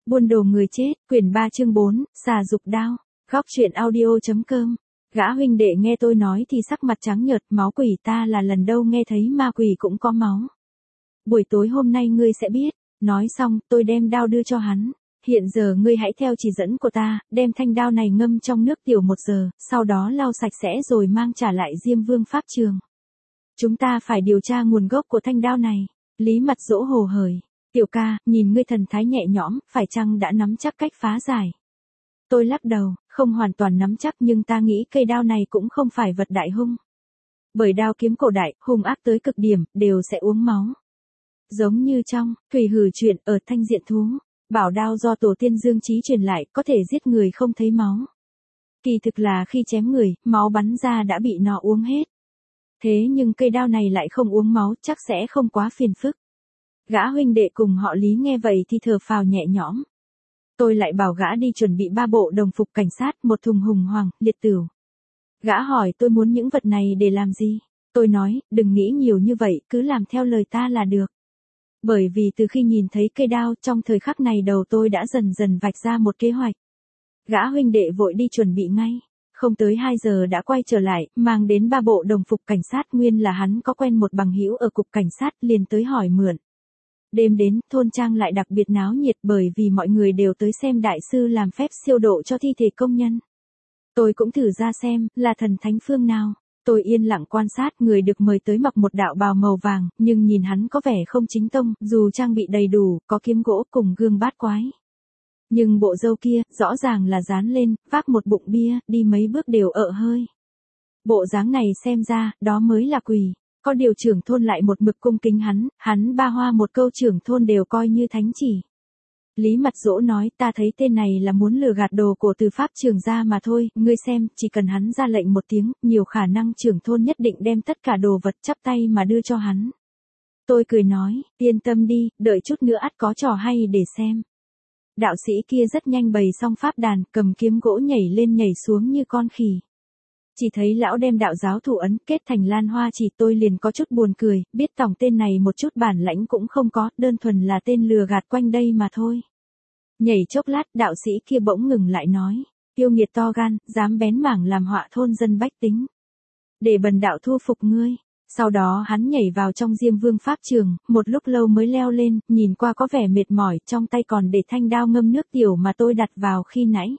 Buôn đồ người chết, quyển 3 chương 4, xà dục đao. Góc truyện audio.com. Gã huynh đệ nghe tôi nói thì sắc mặt trắng nhợt, máu quỷ ta là lần đầu nghe thấy ma quỷ cũng có máu. Buổi tối hôm nay ngươi sẽ biết. Nói xong, tôi đem đao đưa cho hắn. Hiện giờ ngươi hãy theo chỉ dẫn của ta, đem thanh đao này ngâm trong nước tiểu 1 giờ, sau đó lau sạch sẽ rồi mang trả lại Diêm Vương pháp trường. Chúng ta phải điều tra nguồn gốc của thanh đao này. Lý Mặt Dỗ hồ hởi. Tiểu ca, nhìn ngươi thần thái nhẹ nhõm, phải chăng đã nắm chắc cách phá giải? Tôi lắc đầu, không hoàn toàn nắm chắc nhưng ta nghĩ cây đao này cũng không phải vật đại hung. Bởi đao kiếm cổ đại, hung ác tới cực điểm, đều sẽ uống máu. Giống như trong Thủy Hử truyện ở Thanh Diện Thú, bảo đao do tổ tiên Dương Chí truyền lại có thể giết người không thấy máu. Kỳ thực là khi chém người, máu bắn ra đã bị nó uống hết. Thế nhưng cây đao này lại không uống máu, chắc sẽ không quá phiền phức. Gã huynh đệ cùng họ Lý nghe vậy thì thở phào nhẹ nhõm. Tôi lại bảo gã đi chuẩn bị 3 bộ đồng phục cảnh sát, 1 thùng hùng hoàng, liệt tửu. Gã hỏi tôi muốn những vật này để làm gì? Tôi nói, đừng nghĩ nhiều như vậy, cứ làm theo lời ta là được. Bởi vì từ khi nhìn thấy cây đao, trong thời khắc này đầu tôi đã dần dần vạch ra một kế hoạch. Gã huynh đệ vội đi chuẩn bị ngay. Không tới 2 giờ đã quay trở lại, mang đến 3 bộ đồng phục cảnh sát, nguyên là hắn có quen một bằng hữu ở cục cảnh sát, liền tới hỏi mượn. Đêm đến, thôn trang lại đặc biệt náo nhiệt bởi vì mọi người đều tới xem đại sư làm phép siêu độ cho thi thể công nhân. Tôi cũng thử ra xem, là thần thánh phương nào. Tôi yên lặng quan sát người được mời tới mặc một đạo bào màu vàng, nhưng nhìn hắn có vẻ không chính tông, dù trang bị đầy đủ, có kiếm gỗ cùng gương bát quái. Nhưng bộ râu kia, rõ ràng là dán lên, vác một bụng bia, đi mấy bước đều ợ hơi. Bộ dáng này xem ra, đó mới là quỷ. Có điều trưởng thôn lại một mực cung kính hắn ba hoa một câu trưởng thôn đều coi như thánh chỉ. Lý Mặt Dỗ nói, ta thấy tên này là muốn lừa gạt đồ của từ pháp trường ra mà thôi, ngươi xem, chỉ cần hắn ra lệnh một tiếng, nhiều khả năng trưởng thôn nhất định đem tất cả đồ vật chắp tay mà đưa cho hắn. Tôi cười nói, yên tâm đi, đợi chút nữa ắt có trò hay để xem. Đạo sĩ kia rất nhanh bày xong pháp đàn, cầm kiếm gỗ nhảy lên nhảy xuống như con khỉ. Chỉ thấy lão đem đạo giáo thủ ấn kết thành lan hoa chỉ, tôi liền có chút buồn cười, biết tổng tên này một chút bản lãnh cũng không có, đơn thuần là tên lừa gạt quanh đây mà thôi. Nhảy chốc lát, đạo sĩ kia bỗng ngừng lại nói, yêu nghiệt to gan, dám bén mảng làm họa thôn dân bách tính. Để bần đạo thu phục ngươi. Sau đó hắn nhảy vào trong Diêm Vương pháp trường, một lúc lâu mới leo lên, nhìn qua có vẻ mệt mỏi, trong tay còn để thanh đao ngâm nước tiểu mà tôi đặt vào khi nãy.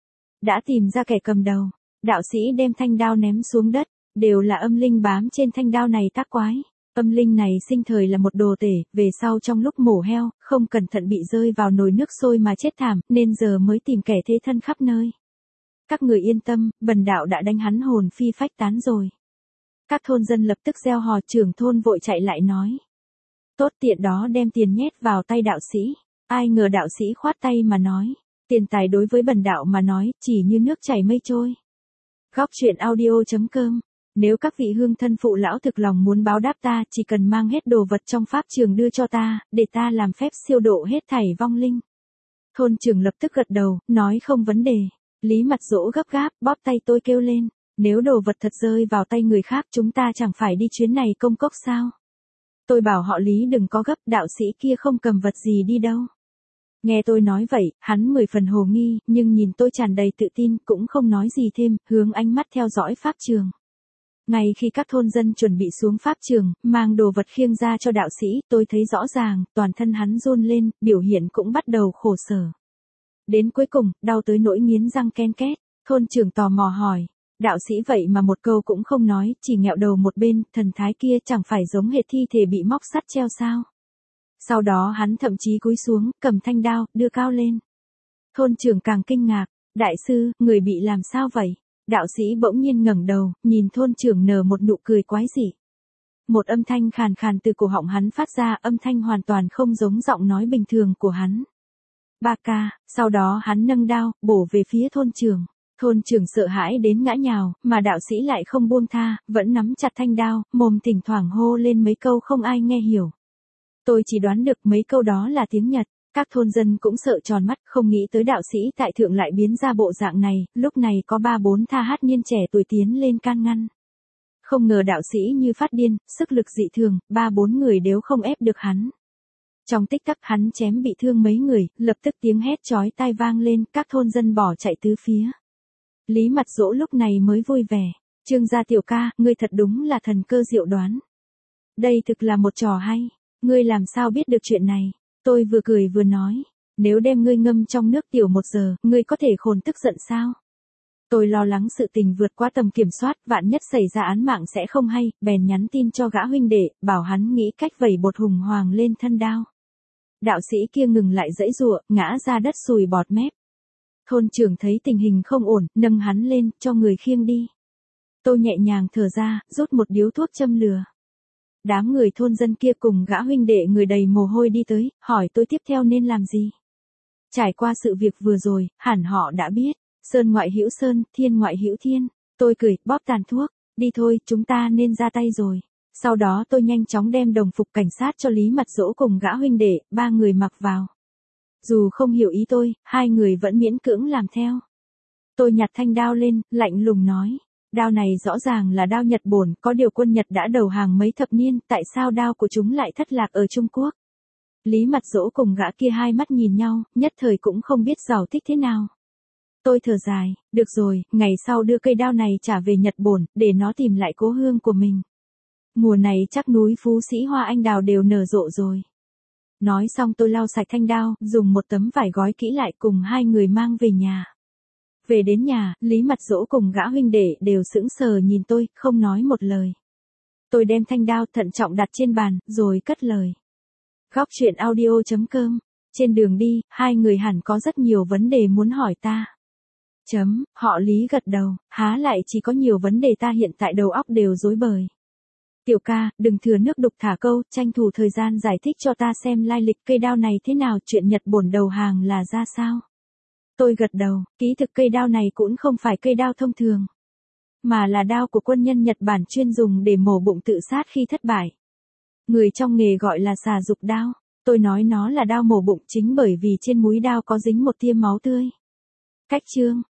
Đã tìm ra kẻ cầm đầu. Đạo sĩ đem thanh đao ném xuống đất, đều là âm linh bám trên thanh đao này tác quái. Âm linh này sinh thời là một đồ tể, về sau trong lúc mổ heo, không cẩn thận bị rơi vào nồi nước sôi mà chết thảm, nên giờ mới tìm kẻ thế thân khắp nơi. Các người yên tâm, bần đạo đã đánh hắn hồn phi phách tán rồi. Các thôn dân lập tức reo hò, trưởng thôn vội chạy lại nói. Tốt, tiện đó đem tiền nhét vào tay đạo sĩ. Ai ngờ đạo sĩ khoát tay mà nói. Tiền tài đối với bần đạo mà nói, chỉ như nước chảy mây trôi. Góc truyện audio.com. Nếu các vị hương thân phụ lão thực lòng muốn báo đáp ta, chỉ cần mang hết đồ vật trong pháp trường đưa cho ta, để ta làm phép siêu độ hết thảy vong linh. Thôn trưởng lập tức gật đầu, nói không vấn đề. Lý Mặt Dỗ gấp gáp, bóp tay tôi kêu lên. Nếu đồ vật thật rơi vào tay người khác chúng ta chẳng phải đi chuyến này công cốc sao? Tôi bảo họ Lý đừng có gấp, đạo sĩ kia không cầm vật gì đi đâu. Nghe tôi nói vậy, hắn 10 phần hồ nghi, nhưng nhìn tôi tràn đầy tự tin, cũng không nói gì thêm, hướng ánh mắt theo dõi pháp trường. Ngay khi các thôn dân chuẩn bị xuống pháp trường, mang đồ vật khiêng ra cho đạo sĩ, tôi thấy rõ ràng, toàn thân hắn run lên, biểu hiện cũng bắt đầu khổ sở. Đến cuối cùng, đau tới nỗi nghiến răng ken két, thôn trưởng tò mò hỏi. Đạo sĩ vậy mà một câu cũng không nói, chỉ nghẹo đầu một bên, thần thái kia chẳng phải giống hệt thi thể bị móc sắt treo sao. Sau đó hắn thậm chí cúi xuống, cầm thanh đao, đưa cao lên. Thôn trưởng càng kinh ngạc, đại sư, người bị làm sao vậy? Đạo sĩ bỗng nhiên ngẩng đầu, nhìn thôn trưởng nở một nụ cười quái dị. Một âm thanh khàn khàn từ cổ họng hắn phát ra, âm thanh hoàn toàn không giống giọng nói bình thường của hắn. Ba ca, sau đó hắn nâng đao, bổ về phía thôn trưởng. Thôn trưởng sợ hãi đến ngã nhào, mà đạo sĩ lại không buông tha, vẫn nắm chặt thanh đao, mồm thỉnh thoảng hô lên mấy câu không ai nghe hiểu. Tôi chỉ đoán được mấy câu đó là tiếng Nhật, các thôn dân cũng sợ tròn mắt, không nghĩ tới đạo sĩ tại thượng lại biến ra bộ dạng này, lúc này có 3-4 tha hát niên trẻ tuổi tiến lên can ngăn. Không ngờ đạo sĩ như phát điên, sức lực dị thường, 3-4 người đều không ép được hắn. Trong tích tắc hắn chém bị thương mấy người, lập tức tiếng hét chói tai vang lên, các thôn dân bỏ chạy tứ phía. Lý Mặt Dỗ lúc này mới vui vẻ. Trương gia tiểu ca, ngươi thật đúng là thần cơ diệu đoán. Đây thực là một trò hay. Ngươi làm sao biết được chuyện này? Tôi vừa cười vừa nói. Nếu đem ngươi ngâm trong nước tiểu 1 giờ, ngươi có thể khôn tức giận sao? Tôi lo lắng sự tình vượt qua tầm kiểm soát, vạn nhất xảy ra án mạng sẽ không hay, bèn nhắn tin cho gã huynh đệ, bảo hắn nghĩ cách vẩy bột hùng hoàng lên thân đao. Đạo sĩ kia ngừng lại giãy giụa, ngã ra đất sùi bọt mép. Thôn trưởng thấy tình hình không ổn, nâng hắn lên, cho người khiêng đi. Tôi nhẹ nhàng thở ra, rút một điếu thuốc châm lửa. Đám người thôn dân kia cùng gã huynh đệ người đầy mồ hôi đi tới, hỏi tôi tiếp theo nên làm gì. Trải qua sự việc vừa rồi, hẳn họ đã biết. Sơn ngoại hữu sơn, thiên ngoại hữu thiên. Tôi cười, bóp tàn thuốc. Đi thôi, chúng ta nên ra tay rồi. Sau đó tôi nhanh chóng đem đồng phục cảnh sát cho Lý Mặt Dỗ cùng gã huynh đệ, 3 người mặc vào. Dù không hiểu ý tôi, 2 người vẫn miễn cưỡng làm theo. Tôi nhặt thanh đao lên, lạnh lùng nói. Đao này rõ ràng là đao Nhật Bổn, có điều quân Nhật đã đầu hàng mấy thập niên, tại sao đao của chúng lại thất lạc ở Trung Quốc? Lý Mặt Dỗ cùng gã kia hai mắt nhìn nhau, nhất thời cũng không biết giải thích thế nào. Tôi thở dài, được rồi, ngày sau đưa cây đao này trả về Nhật Bổn, để nó tìm lại cố hương của mình. Mùa này chắc núi Phú Sĩ hoa anh đào đều nở rộ rồi. Nói xong tôi lau sạch thanh đao, dùng một tấm vải gói kỹ lại cùng 2 người mang về nhà. Về đến nhà, Lý Mặt Dỗ cùng gã huynh đệ đều sững sờ nhìn tôi, không nói một lời. Tôi đem thanh đao thận trọng đặt trên bàn, rồi cất lời. Góc truyện audio.com. Trên đường đi, 2 người hẳn có rất nhiều vấn đề muốn hỏi ta. Họ Lý gật đầu, há lại chỉ có nhiều vấn đề ta hiện tại đầu óc đều rối bời. Tiểu ca, đừng thừa nước đục thả câu, tranh thủ thời gian giải thích cho ta xem lai lịch cây đao này thế nào, chuyện Nhật Bổn đầu hàng là ra sao. Tôi gật đầu, ký thực cây đao này cũng không phải cây đao thông thường, mà là đao của quân nhân Nhật Bản chuyên dùng để mổ bụng tự sát khi thất bại. Người trong nghề gọi là xà dục đao, tôi nói nó là đao mổ bụng chính bởi vì trên múi đao có dính một tia máu tươi. Cách chương